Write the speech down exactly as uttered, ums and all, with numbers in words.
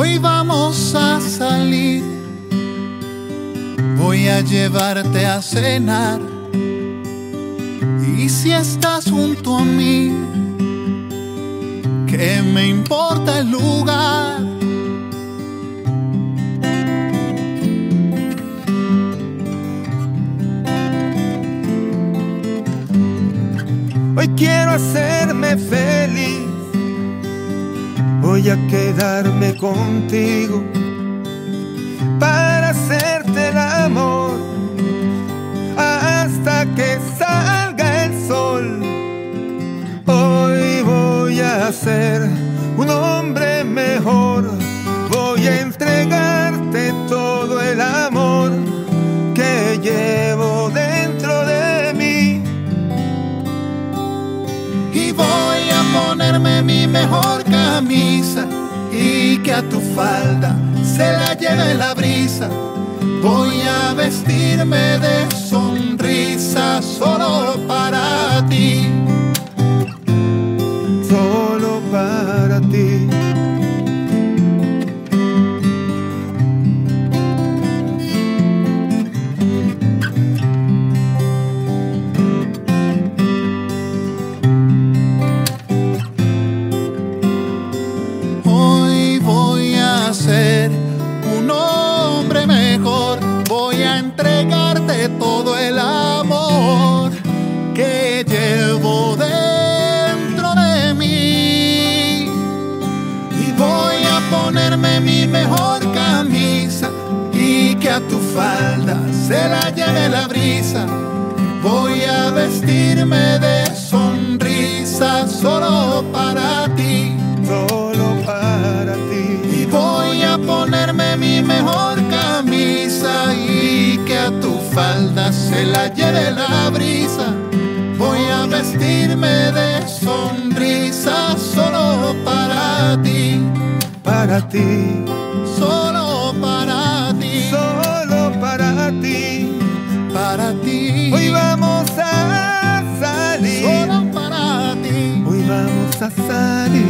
Hoy vamos a salir, voy a llevarte a cenar. Y si estás junto a mí, ¿qué me importa el lugar? Hoy quiero hacerme feliz, voy a quedarme contigo para hacerte el amor hasta que salga el sol. Hoy voy a ser un hombre mejor, voy a entregarte todo el amor que llevo dentro de mí. Y voy a ponerme mi mejor camisa y que a tu falda se la lleve la brisa. Voy a vestirme de sonrisa solo para ti, solo para ti. Hoy voy a ser un hombre mejor, voy a entregarte todo el amor que llevo dentro de mí. Y voy a ponerme mi mejor camisa y que a tu falda se la lleve la brisa. Voy a vestirme de sonrisa solo para ti, solo para ti. y voy a ponerme mi mejor camisa y que a tu falda se la lleve la brisa. Voy a vestirme de sonrisa solo para ti, para ti, solo para ti, solo para ti, para ti. Hoy vamos a salir, solo para ti. hoy vamos a salir.